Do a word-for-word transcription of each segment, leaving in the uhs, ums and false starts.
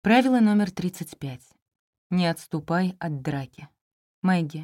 Правило номер тридцать пять. Не отступай от драки. Мэгги.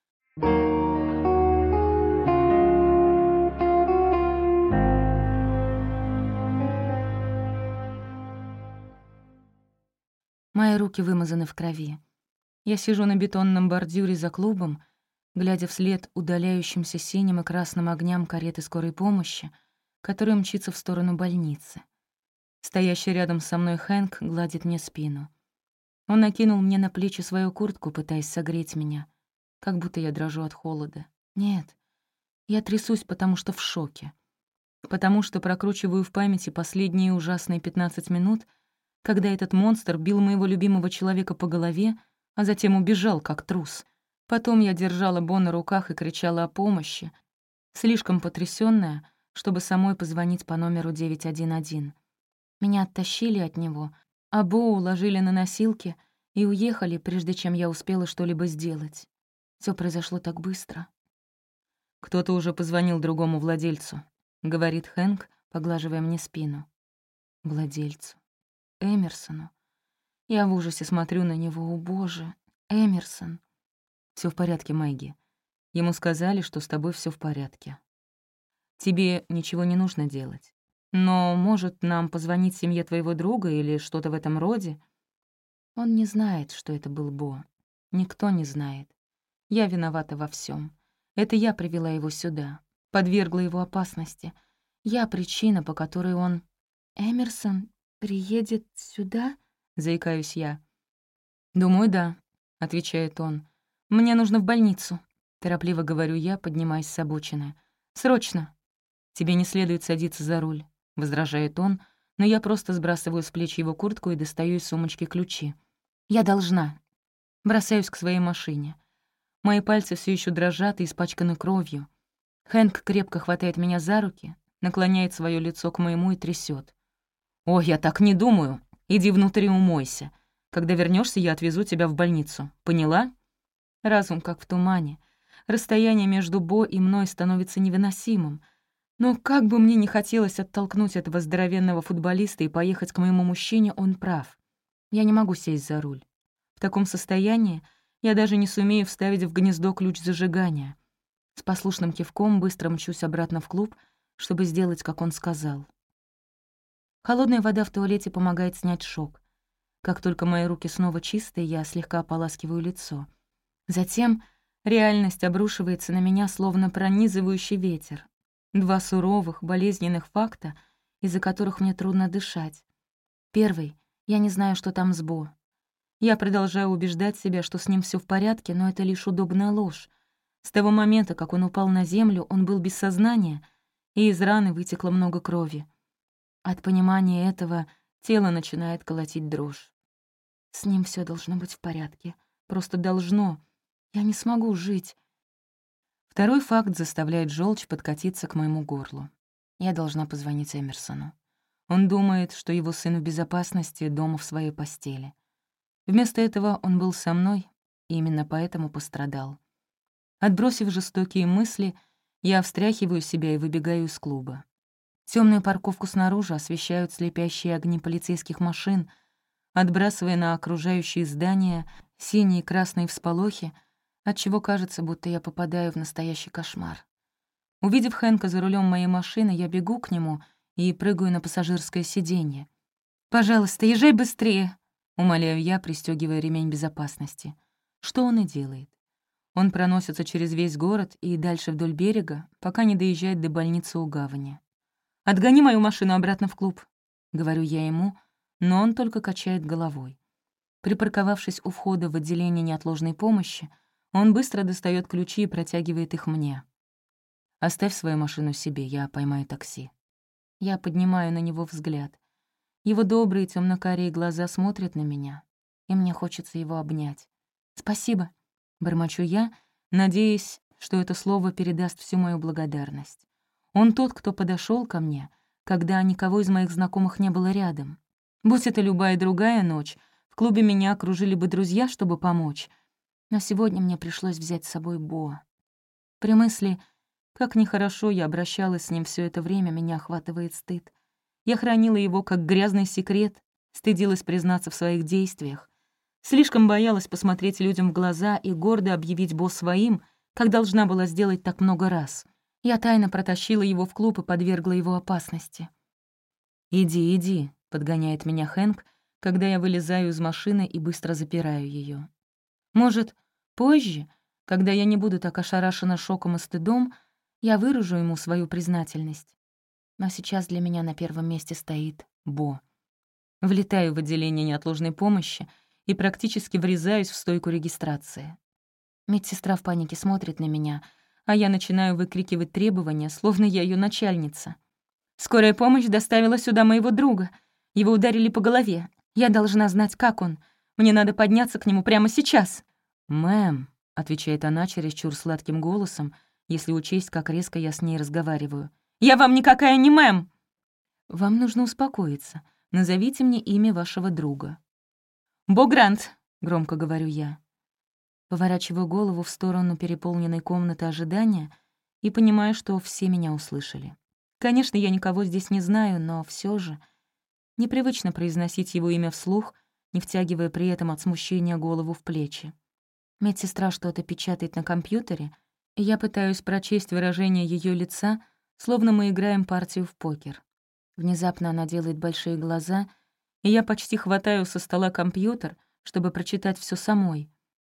Мои руки вымазаны в крови. Я сижу на бетонном бордюре за клубом, глядя вслед удаляющимся синим и красным огням кареты скорой помощи, которая мчится в сторону больницы. Стоящий рядом со мной Хэнк гладит мне спину. Он накинул мне на плечи свою куртку, пытаясь согреть меня, как будто я дрожу от холода. Нет, я трясусь, потому что в шоке. Потому что прокручиваю в памяти последние ужасные пятнадцать минут, когда этот монстр бил моего любимого человека по голове, а затем убежал, как трус. Потом я держала Бо на руках и кричала о помощи, слишком потрясённая, чтобы самой позвонить по номеру девять один один. Меня оттащили от него, а Бо уложили на носилки и уехали, прежде чем я успела что-либо сделать. Всё произошло так быстро. «Кто-то уже позвонил другому владельцу», — говорит Хэнк, поглаживая мне спину. Владельцу. Эмерсону. Я в ужасе смотрю на него. О, боже, Эмерсон. Всё в порядке, Мэгги. Ему сказали, что с тобой всё в порядке. Тебе ничего не нужно делать. Но, может, нам позвонить семье твоего друга или что-то в этом роде? Он не знает, что это был Бо. Никто не знает. Я виновата во всём. Это я привела его сюда, подвергла его опасности. Я причина, по которой он... «Эмерсон приедет сюда?» — заикаюсь я. «Думаю, да», — отвечает он. «Мне нужно в больницу», — торопливо говорю я, поднимаясь с обочины. «Срочно!» «Тебе не следует садиться за руль», — возражает он, но я просто сбрасываю с плеч его куртку и достаю из сумочки ключи. «Я должна». Бросаюсь к своей машине. Мои пальцы все еще дрожат и испачканы кровью. Хэнк крепко хватает меня за руки, наклоняет свое лицо к моему и трясет. «О, я так не думаю. Иди внутрь и умойся. Когда вернешься, я отвезу тебя в больницу. Поняла?» Разум как в тумане. Расстояние между Бо и мной становится невыносимым. Но как бы мне ни хотелось оттолкнуть этого здоровенного футболиста и поехать к моему мужчине, он прав. Я не могу сесть за руль. В таком состоянии я даже не сумею вставить в гнездо ключ зажигания. С послушным кивком быстро мчусь обратно в клуб, чтобы сделать, как он сказал. Холодная вода в туалете помогает снять шок. Как только мои руки снова чистые, я слегка ополаскиваю лицо. Затем реальность обрушивается на меня, словно пронизывающий ветер. Два суровых, болезненных факта, из-за которых мне трудно дышать. Первый — я не знаю, что там с Бо. Я продолжаю убеждать себя, что с ним все в порядке, но это лишь удобная ложь. С того момента, как он упал на землю, он был без сознания, и из раны вытекло много крови. От понимания этого тело начинает колотить дрожь. С ним все должно быть в порядке. Просто должно. Я не смогу жить. Второй факт заставляет желчь подкатиться к моему горлу. Я должна позвонить Эмерсону. Он думает, что его сын в безопасности дома в своей постели. Вместо этого он был со мной, и именно поэтому пострадал. Отбросив жестокие мысли, я встряхиваю себя и выбегаю из клуба. Темную парковку снаружи освещают слепящие огни полицейских машин, отбрасывая на окружающие здания синие и красные всполохи, отчего кажется, будто я попадаю в настоящий кошмар. Увидев Хэнка за рулем моей машины, я бегу к нему и прыгаю на пассажирское сиденье. «Пожалуйста, езжай быстрее!» — умоляю я, пристёгивая ремень безопасности. Что он и делает. Он проносится через весь город и дальше вдоль берега, пока не доезжает до больницы у гавани. «Отгони мою машину обратно в клуб», — говорю я ему, но он только качает головой. Припарковавшись у входа в отделение неотложной помощи, он быстро достает ключи и протягивает их мне. «Оставь свою машину себе, я поймаю такси». Я поднимаю на него взгляд. Его добрые темно-карие глаза смотрят на меня, и мне хочется его обнять. «Спасибо», — бормочу я, надеясь, что это слово передаст всю мою благодарность. Он тот, кто подошел ко мне, когда никого из моих знакомых не было рядом. Будь это любая другая ночь, в клубе меня окружили бы друзья, чтобы помочь. Но сегодня мне пришлось взять с собой Бо. При мысли, как нехорошо я обращалась с ним все это время, меня охватывает стыд. Я хранила его как грязный секрет, Стыдилась признаться в своих действиях. Слишком боялась посмотреть людям в глаза и гордо объявить Бо своим, как должна была сделать так много раз. Я тайно протащила его в клуб и подвергла его опасности. «Иди, иди», — подгоняет меня Хэнк, когда я вылезаю из машины и быстро запираю ее. Может, позже, когда я не буду так ошарашена шоком и стыдом, я выражу ему свою признательность. Но сейчас для меня на первом месте стоит Бо. Влетаю в отделение неотложной помощи и практически врезаюсь в стойку регистрации. Медсестра в панике смотрит на меня, а я начинаю выкрикивать требования, словно я ее начальница. «Скорая помощь доставила сюда моего друга. Его ударили по голове. Я должна знать, как он. Мне надо подняться к нему прямо сейчас». «Мэм», — отвечает она чересчур сладким голосом, если учесть, как резко я с ней разговариваю. «Я вам никакая не мэм!» «Вам нужно успокоиться. Назовите мне имя вашего друга». «Бо Грант», — громко говорю я. Поворачиваю голову в сторону переполненной комнаты ожидания и понимаю, что все меня услышали. Конечно, я никого здесь не знаю, но все же непривычно произносить его имя вслух, не втягивая при этом от смущения голову в плечи. Медсестра что-то печатает на компьютере, и я пытаюсь прочесть выражение ее лица, словно мы играем партию в покер. Внезапно она делает большие глаза, и я почти хватаю со стола компьютер, чтобы прочитать все самой.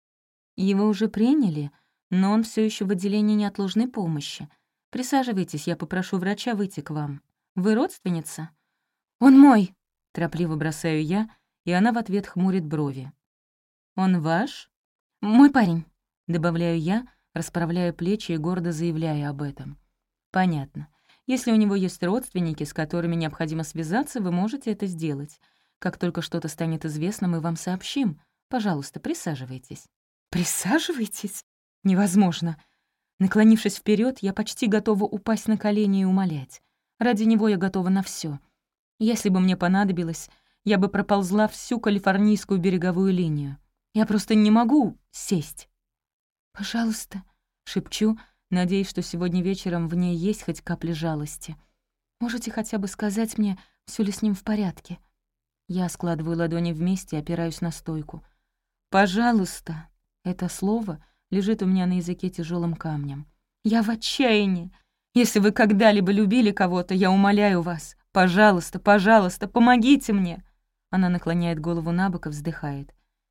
Его уже приняли, но он все еще в отделении неотложной помощи. Присаживайтесь, я попрошу врача выйти к вам. Вы родственница? Он мой! Торопливо бросаю я, и она в ответ хмурит брови. Он ваш? Мой парень, добавляю я, расправляя плечи и гордо заявляя об этом. Понятно. Если у него есть родственники, с которыми необходимо связаться, вы можете это сделать. Как только что-то станет известно, мы вам сообщим. Пожалуйста, присаживайтесь. Присаживайтесь? Невозможно. Наклонившись вперед, я почти готова упасть на колени и умолять. Ради него я готова на все. Если бы мне понадобилось, я бы проползла всю калифорнийскую береговую линию. Я просто не могу сесть. «Пожалуйста», — шепчу, надеясь, что сегодня вечером в ней есть хоть капля жалости. «Можете хотя бы сказать мне, все ли с ним в порядке?» Я складываю ладони вместе и опираюсь на стойку. «Пожалуйста», — это слово лежит у меня на языке тяжелым камнем. «Я в отчаянии. Если вы когда-либо любили кого-то, я умоляю вас. Пожалуйста, пожалуйста, помогите мне!» Она наклоняет голову набок и вздыхает.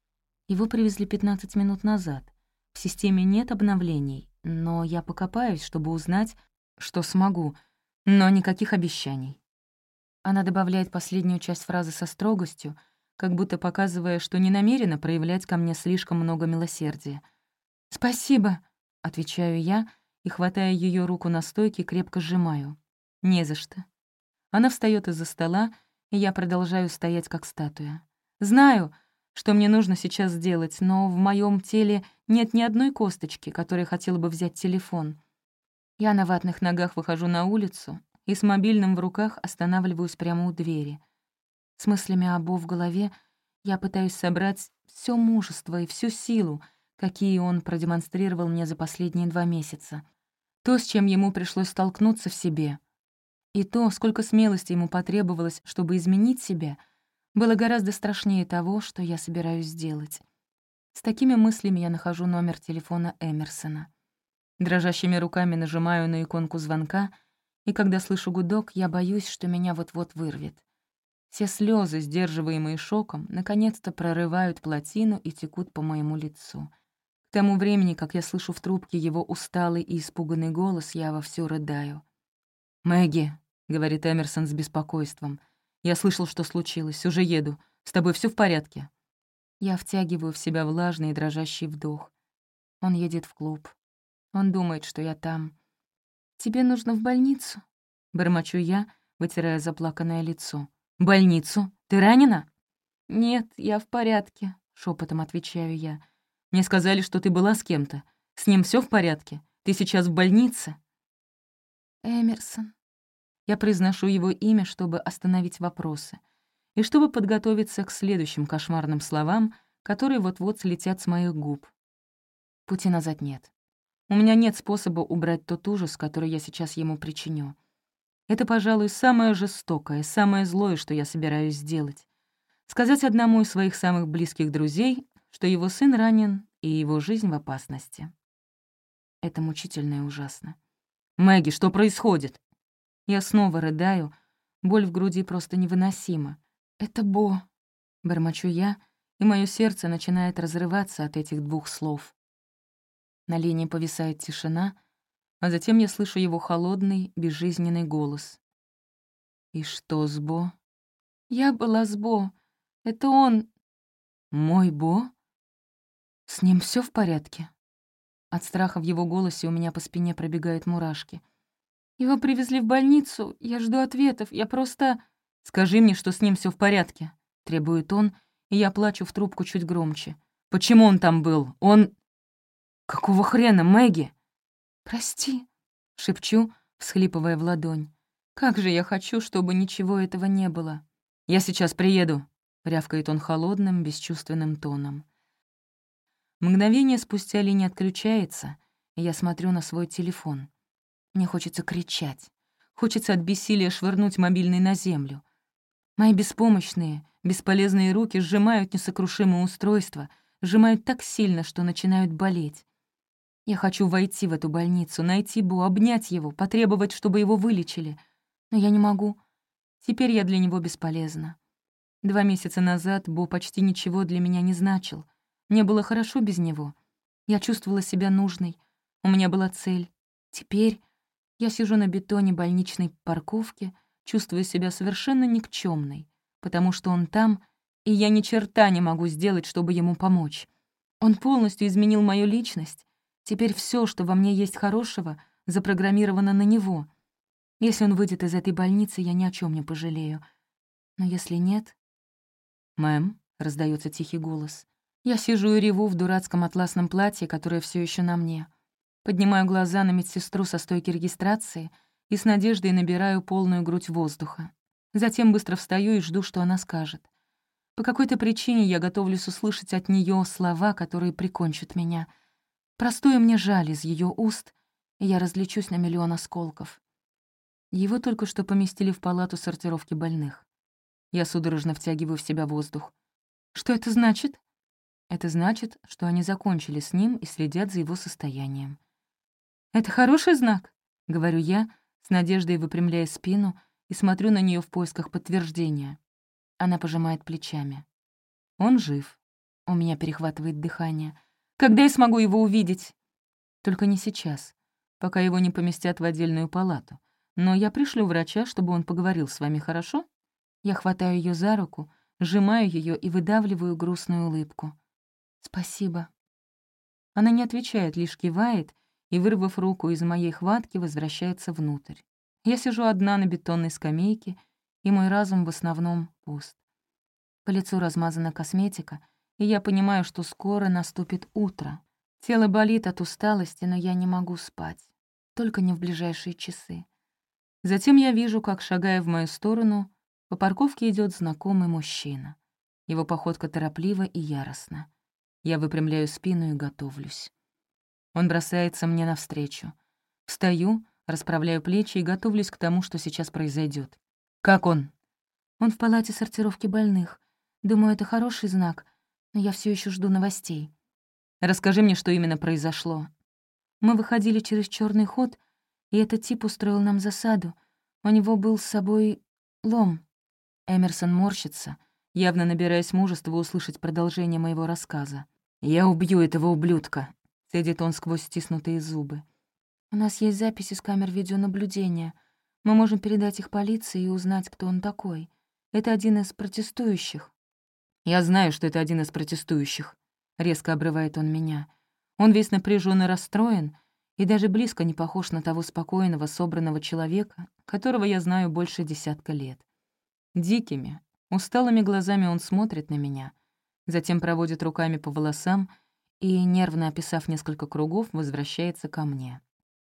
Его привезли пятнадцать минут назад. В системе нет обновлений, но я покопаюсь, чтобы узнать, что смогу, но никаких обещаний. Она добавляет последнюю часть фразы со строгостью, как будто показывая, что не намерена проявлять ко мне слишком много милосердия. «Спасибо», — отвечаю я и, хватая ее руку на стойке, крепко сжимаю. «Не за что». Она встаёт из-за стола, и я продолжаю стоять как статуя. Знаю, что мне нужно сейчас сделать, но в моем теле нет ни одной косточки, которой хотела бы взять телефон. Я на ватных ногах выхожу на улицу и с мобильным в руках останавливаюсь прямо у двери. С мыслями о Бо в голове я пытаюсь собрать все мужество и всю силу, какие он продемонстрировал мне за последние два месяца. То, с чем ему пришлось столкнуться в себе, и то, сколько смелости ему потребовалось, чтобы изменить себя, было гораздо страшнее того, что я собираюсь сделать. С такими мыслями я нахожу номер телефона Эмерсона. Дрожащими руками нажимаю на иконку звонка, и когда слышу гудок, я боюсь, что меня вот-вот вырвет. Все слезы, сдерживаемые шоком, наконец-то прорывают плотину и текут по моему лицу. К тому времени, как я слышу в трубке его усталый и испуганный голос, я вовсю рыдаю. «Мэгги», — говорит Эмерсон с беспокойством, — «я слышал, что случилось, уже еду. С тобой все в порядке?» Я втягиваю в себя влажный и дрожащий вдох. Он едет в клуб. Он думает, что я там. «Тебе нужно в больницу?» — бормочу я, вытирая заплаканное лицо. «Больницу? Ты ранена?» «Нет, я в порядке», — шепотом отвечаю я. «Мне сказали, что ты была с кем-то. С ним все в порядке? Ты сейчас в больнице?» «Эмерсон». Я произношу его имя, чтобы остановить вопросы, и чтобы подготовиться к следующим кошмарным словам, которые вот-вот слетят с моих губ. Пути назад нет. У меня нет способа убрать тот ужас, который я сейчас ему причиню. Это, пожалуй, самое жестокое, самое злое, что я собираюсь сделать. сказать одному из своих самых близких друзей, что его сын ранен и его жизнь в опасности. Это мучительно и ужасно. «Мэгги, что происходит?» Я снова рыдаю, боль в груди просто невыносима. «Это Бо», — бормочу я, и мое сердце начинает разрываться от этих двух слов. На линии повисает тишина, а затем я слышу его холодный, безжизненный голос. «И что с Бо?» «Я была с Бо. Это он...» «Мой Бо? С ним все в порядке?» От страха в его голосе у меня по спине пробегают мурашки. «Его привезли в больницу. Я жду ответов. Я просто...» «Скажи мне, что с ним все в порядке», — требует он, и я плачу в трубку чуть громче. «Почему он там был? Он...» «Какого хрена, Мэгги?» «Прости», — шепчу, всхлипывая в ладонь. «Как же я хочу, чтобы ничего этого не было». «Я сейчас приеду», — рявкает он холодным, бесчувственным тоном. Мгновение спустя линия отключается, и я смотрю на свой телефон. Мне хочется кричать. Хочется от бессилия швырнуть мобильный на землю. Мои беспомощные, бесполезные руки сжимают несокрушимое устройство, сжимают так сильно, что начинают болеть. Я хочу войти в эту больницу, найти Бо, обнять его, потребовать, чтобы его вылечили. Но я не могу. Теперь я для него бесполезна. Два месяца назад Бо почти ничего для меня не значил. Мне было хорошо без него. Я чувствовала себя нужной. У меня была цель. Теперь я сижу на бетоне больничной парковки, чувствуя себя совершенно никчёмной, потому что он там, и я ни черта не могу сделать, чтобы ему помочь. Он полностью изменил мою личность. Теперь все, что во мне есть хорошего, запрограммировано на него. Если он выйдет из этой больницы, я ни о чем не пожалею. Но если нет... «Мэм», — раздается тихий голос. Я сижу и реву в дурацком атласном платье, которое все еще на мне. Поднимаю глаза на медсестру со стойки регистрации и с надеждой набираю полную грудь воздуха. Затем быстро встаю и жду, что она скажет. По какой-то причине я готовлюсь услышать от нее слова, которые прикончат меня. Простое мне жаль из ее уст, и я разлечусь на миллион осколков. Его только что поместили в палату сортировки больных. Я судорожно втягиваю в себя воздух. Что это значит? Это значит, что они закончили с ним и следят за его состоянием. «Это хороший знак», — говорю я, с надеждой выпрямляя спину и смотрю на нее в поисках подтверждения. Она пожимает плечами. «Он жив». У меня перехватывает дыхание. «Когда я смогу его увидеть?» «Только не сейчас, пока его не поместят в отдельную палату. Но я пришлю врача, чтобы он поговорил с вами, хорошо?» Я хватаю ее за руку, сжимаю ее и выдавливаю грустную улыбку. «Спасибо». Она не отвечает, лишь кивает и, вырвав руку из моей хватки, возвращается внутрь. Я сижу одна на бетонной скамейке, и мой разум в основном пуст. По лицу размазана косметика, и я понимаю, что скоро наступит утро. Тело болит от усталости, но я не могу спать. Только не в ближайшие часы. Затем я вижу, как, шагая в мою сторону, по парковке идет знакомый мужчина. Его походка тороплива и яростна. Я выпрямляю спину и готовлюсь. Он бросается мне навстречу. Встаю, расправляю плечи и готовлюсь к тому, что сейчас произойдет. «Как он?» «Он в палате сортировки больных. Думаю, это хороший знак, но я все еще жду новостей». «Расскажи мне, что именно произошло». Мы выходили через черный ход, и этот тип устроил нам засаду. У него был с собой лом». Эмерсон морщится, явно набираясь мужества услышать продолжение моего рассказа. «Я убью этого ублюдка», — цедит он сквозь стиснутые зубы. «У нас есть записи с камер видеонаблюдения. Мы можем передать их полиции и узнать, кто он такой. Это один из протестующих». «Я знаю, что это один из протестующих», — резко обрывает он меня. Он весь напряжен и расстроен, и даже близко не похож на того спокойного, собранного человека, которого я знаю больше десятка лет. Дикими, усталыми глазами он смотрит на меня, затем проводит руками по волосам и, нервно описав несколько кругов, возвращается ко мне.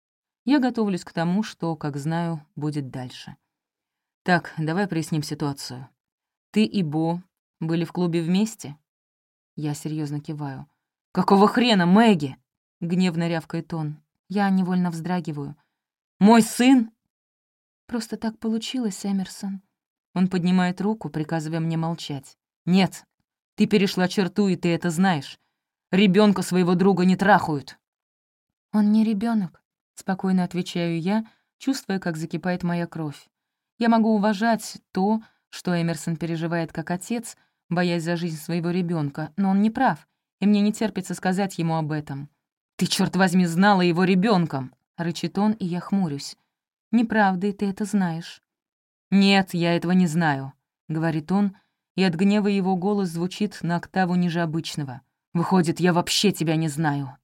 Я готовлюсь к тому, что, как знаю, будет дальше. «Так, давай проясним ситуацию. Ты и Бо были в клубе вместе?» Я серьезно киваю. «Какого хрена, Мэгги?» — гневно рявкает он. Я невольно вздрагиваю. «Мой сын?» «Просто так получилось, Эмерсон». Он поднимает руку, приказывая мне молчать. «Нет, ты перешла черту, и ты это знаешь. Ребенка своего друга не трахают». «Он не ребенок, спокойно отвечаю я, чувствуя, как закипает моя кровь. Я могу уважать то, что Эмерсон переживает как отец, боясь за жизнь своего ребенка, но он не прав, и мне не терпится сказать ему об этом. «Ты, черт возьми, знала его ребенком, рычит он, и я хмурюсь. «Неправда, и ты это знаешь». «Нет, я этого не знаю», — говорит он, и от гнева его голос звучит на октаву ниже обычного. «Выходит, я вообще тебя не знаю».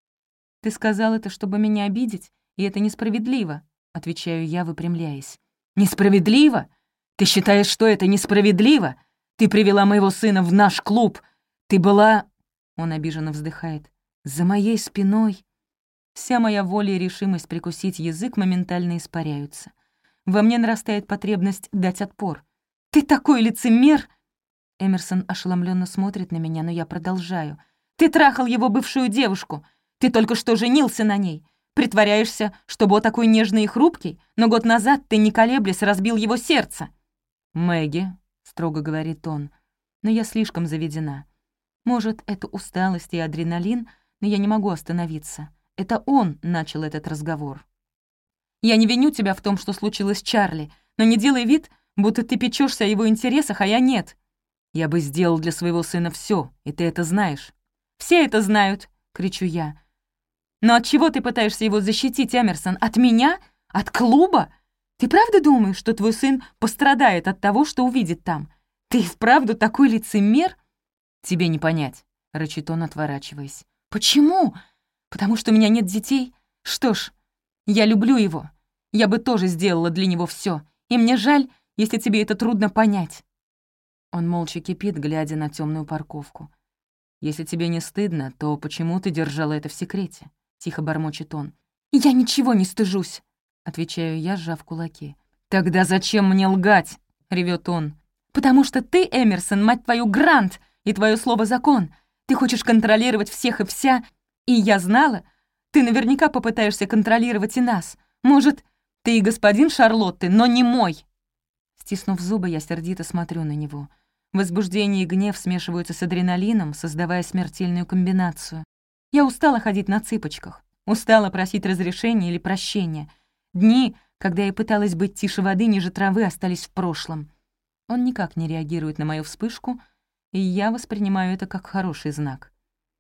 «Ты сказал это, чтобы меня обидеть, и это несправедливо», — отвечаю я, выпрямляясь. «Несправедливо? Ты считаешь, что это несправедливо? Ты привела моего сына в наш клуб. Ты была...» Он обиженно вздыхает. «За моей спиной...» Вся моя воля и решимость прикусить язык моментально испаряются. Во мне нарастает потребность дать отпор. «Ты такой лицемер!» Эмерсон ошеломленно смотрит на меня, но я продолжаю. «Ты трахал его бывшую девушку. Ты только что женился на ней. Притворяешься, что был такой нежный и хрупкий, но год назад ты, не колеблясь, разбил его сердце». «Мэгги», — строго говорит он, но я слишком заведена. Может, это усталость и адреналин, но я не могу остановиться. Это он начал этот разговор. «Я не виню тебя в том, что случилось с Чарли, но не делай вид, будто ты печешься о его интересах, а я нет. Я бы сделал для своего сына все, и ты это знаешь». «Все это знают», — кричу я. «Но от чего ты пытаешься его защитить, Эмерсон? От меня? От клуба? Ты правда думаешь, что твой сын пострадает от того, что увидит там? Ты вправду такой лицемер?» «Тебе не понять», — рычит он, отворачиваясь. «Почему? Потому что у меня нет детей? Что ж, я люблю его. Я бы тоже сделала для него все. И мне жаль, если тебе это трудно понять». Он молча кипит, глядя на темную парковку. «Если тебе не стыдно, то почему ты держала это в секрете?» — тихо бормочет он. «Я ничего не стыжусь», — отвечаю я, сжав кулаки. «Тогда зачем мне лгать?» — ревет он. «Потому что ты, Эмерсон, мать твою, грант, и твое слово закон. Ты хочешь контролировать всех и вся, и я знала, ты наверняка попытаешься контролировать и нас. Может, ты и господин Шарлотты, но не мой». Стиснув зубы, я сердито смотрю на него. Возбуждение и гнев смешиваются с адреналином, создавая смертельную комбинацию. Я устала ходить на цыпочках, устала просить разрешения или прощения. Дни, когда я пыталась быть тише воды, ниже травы, остались в прошлом. Он никак не реагирует на мою вспышку, и я воспринимаю это как хороший знак.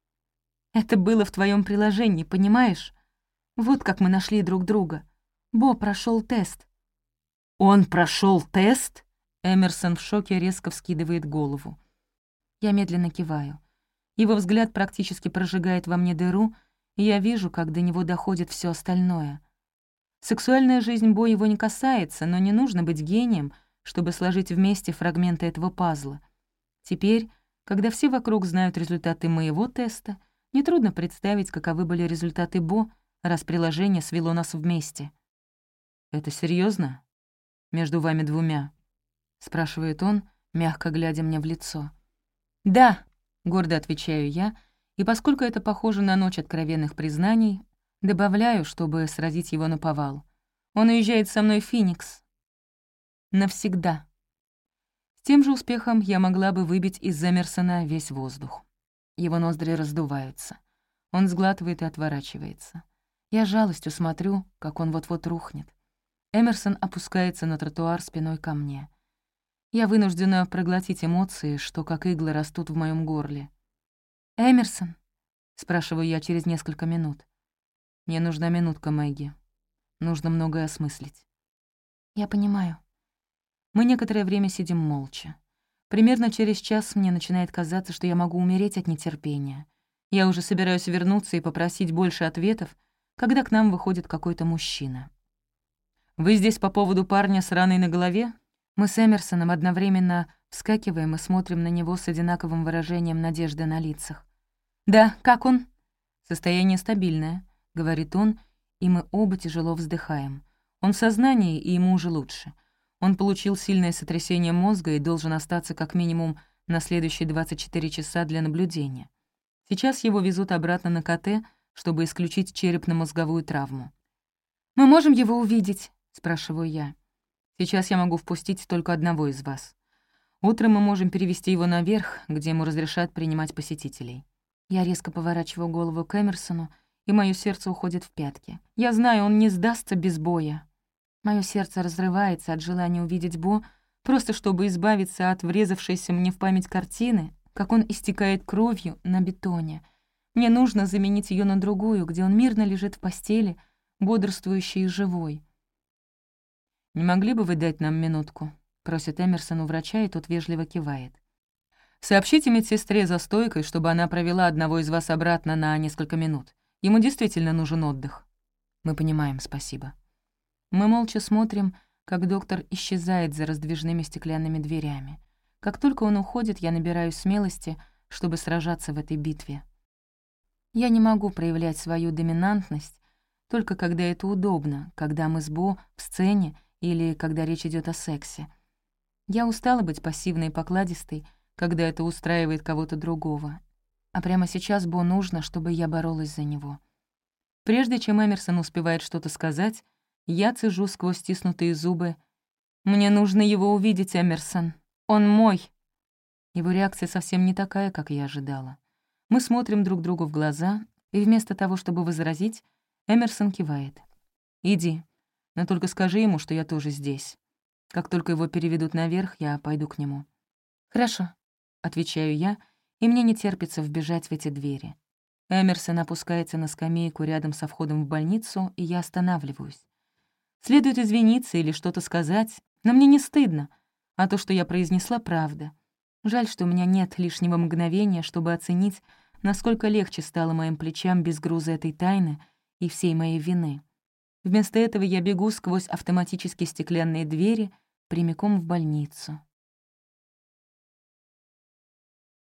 «Это было в твоем приложении, понимаешь? Вот как мы нашли друг друга. Бо прошел тест». «Он прошел тест?» Эмерсон в шоке резко вскидывает голову. Я медленно киваю. Его взгляд практически прожигает во мне дыру, и я вижу, как до него доходит все остальное. Сексуальная жизнь Бо его не касается, но не нужно быть гением, чтобы сложить вместе фрагменты этого пазла. Теперь, когда все вокруг знают результаты моего теста, нетрудно представить, каковы были результаты Бо, раз приложение свело нас вместе. «Это серьезно? Между вами двумя?» — спрашивает он, мягко глядя мне в лицо. «Да», — гордо отвечаю я, и поскольку это похоже на ночь откровенных признаний, добавляю, чтобы сразить его наповал. «Он уезжает со мной в Феникс. Навсегда». С тем же успехом я могла бы выбить из Эмерсона весь воздух. Его ноздри раздуваются. Он сглатывает и отворачивается. Я с жалостью смотрю, как он вот-вот рухнет. Эмерсон опускается на тротуар спиной ко мне. Я вынуждена проглотить эмоции, что как иглы растут в моем горле. «Эмерсон?» — спрашиваю я через несколько минут. «Мне нужна минутка, Мэгги. Нужно многое осмыслить». «Я понимаю». Мы некоторое время сидим молча. Примерно через час мне начинает казаться, что я могу умереть от нетерпения. Я уже собираюсь вернуться и попросить больше ответов, когда к нам выходит какой-то мужчина. «Вы здесь по поводу парня с раной на голове?» Мы с Эмерсоном одновременно вскакиваем и смотрим на него с одинаковым выражением надежды на лицах. «Да, как он?» «Состояние стабильное», — говорит он, и мы оба тяжело вздыхаем. Он в сознании, и ему уже лучше. Он получил сильное сотрясение мозга и должен остаться как минимум на следующие двадцать четыре часа для наблюдения. Сейчас его везут обратно на ка тэ, чтобы исключить черепно-мозговую травму. «Мы можем его увидеть?» — спрашиваю я. «Сейчас я могу впустить только одного из вас». Утром мы можем перевести его наверх, где ему разрешат принимать посетителей». Я резко поворачиваю голову к Эмерсону, и моё сердце уходит в пятки. Я знаю, он не сдастся без боя. Моё сердце разрывается от желания увидеть Бо, просто чтобы избавиться от врезавшейся мне в память картины, как он истекает кровью на бетоне. Мне нужно заменить её на другую, где он мирно лежит в постели, бодрствующий и живой. «Не могли бы вы дать нам минутку?» — просит Эмерсон у врача, и тот вежливо кивает. «Сообщите медсестре за стойкой, чтобы она провела одного из вас обратно на несколько минут. Ему действительно нужен отдых». «Мы понимаем, спасибо». Мы молча смотрим, как доктор исчезает за раздвижными стеклянными дверями. Как только он уходит, я набираюсь смелости, чтобы сражаться в этой битве. Я не могу проявлять свою доминантность, только когда это удобно, когда мы с Бо в сцене или когда речь идет о сексе. Я устала быть пассивной и покладистой, когда это устраивает кого-то другого. А прямо сейчас Бо нужно, чтобы я боролась за него. Прежде чем Эмерсон успевает что-то сказать, я цежу сквозь стиснутые зубы. «Мне нужно его увидеть, Эмерсон. Он мой». Его реакция совсем не такая, как я ожидала. Мы смотрим друг другу в глаза, и вместо того, чтобы возразить, Эмерсон кивает. «Иди, но только скажи ему, что я тоже здесь. Как только его переведут наверх, я пойду к нему». «Хорошо», — отвечаю я, и мне не терпится вбежать в эти двери. Эмерсон опускается на скамейку рядом со входом в больницу, и я останавливаюсь. Следует извиниться или что-то сказать, но мне не стыдно, а то, что я произнесла, правда. Жаль, что у меня нет лишнего мгновения, чтобы оценить, насколько легче стало моим плечам без груза этой тайны и всей моей вины. Вместо этого я бегу сквозь автоматические стеклянные двери прямиком в больницу.